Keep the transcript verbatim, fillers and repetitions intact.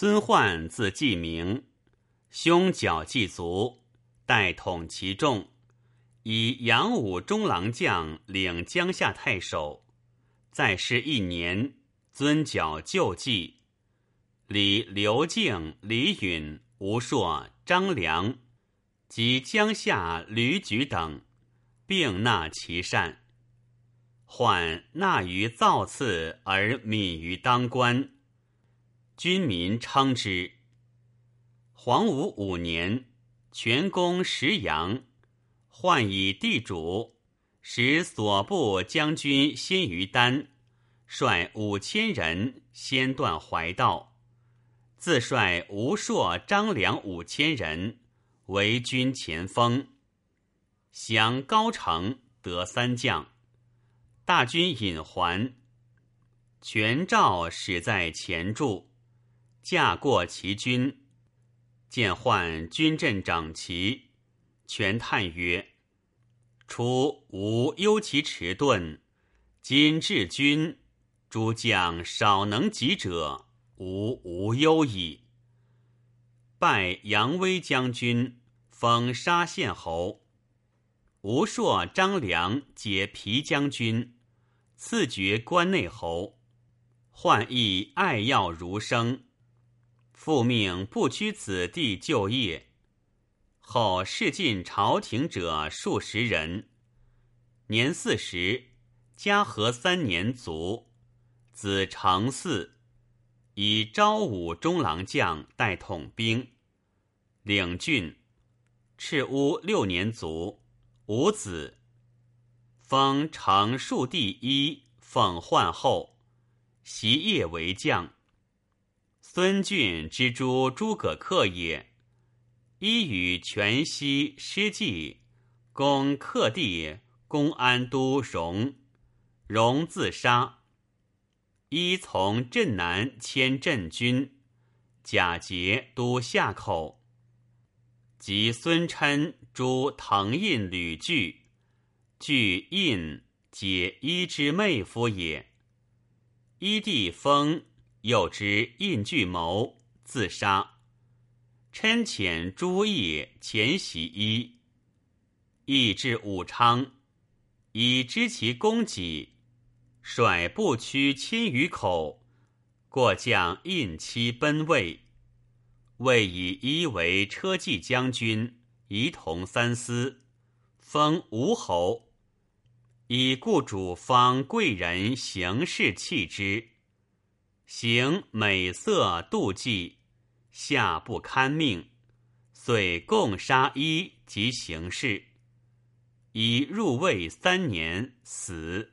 孙焕字季明，兄角季族，代统其众，以扬武中郎将领江夏太守。在世一年，尊角就继。李刘敬、李允、吴硕、张良及江夏吕举等，并纳其善。焕纳于造次而敏于当官，军民称之。黄武五年，全攻石阳，焕以地主，使所部将军辛于丹率五千人先断淮道，自率吴硕、张良五千人为军前锋，降高城，得三将。大军引还，全赵始在前驻，驾过其军，见焕军阵整齐，全叹曰：初吾忧其迟钝，今治军，诸将少能及者，吾无忧矣。拜扬威将军，封沙县侯。吴硕、张良皆皮将军，赐爵关内侯。焕亦爱要儒生，复命不屈子弟就业。后仕进朝廷者数十人。年四十，嘉禾三年卒，子承嗣，以昭武中郎将代统兵，领郡。赤乌六年卒，无子，封成数第一，奉焕后，袭业为将。孙峻之诸诸葛恪也，一与全西师稷，攻克地公安都荣，荣自杀。一从镇南迁镇军，贾节都夏口。及孙琛诸滕胤吕据，据胤皆一之妹夫也。一弟封又之胤据谋，自杀。琛遣诸义遣袭一，义至武昌，以知其功绩，率步驱千余口，过将胤期奔魏。魏以一为车骑将军，仪同三司，封吴侯，以故主方贵人行事弃之，行美色妒忌，下不堪命，遂共杀一及行事。以入魏三年，死。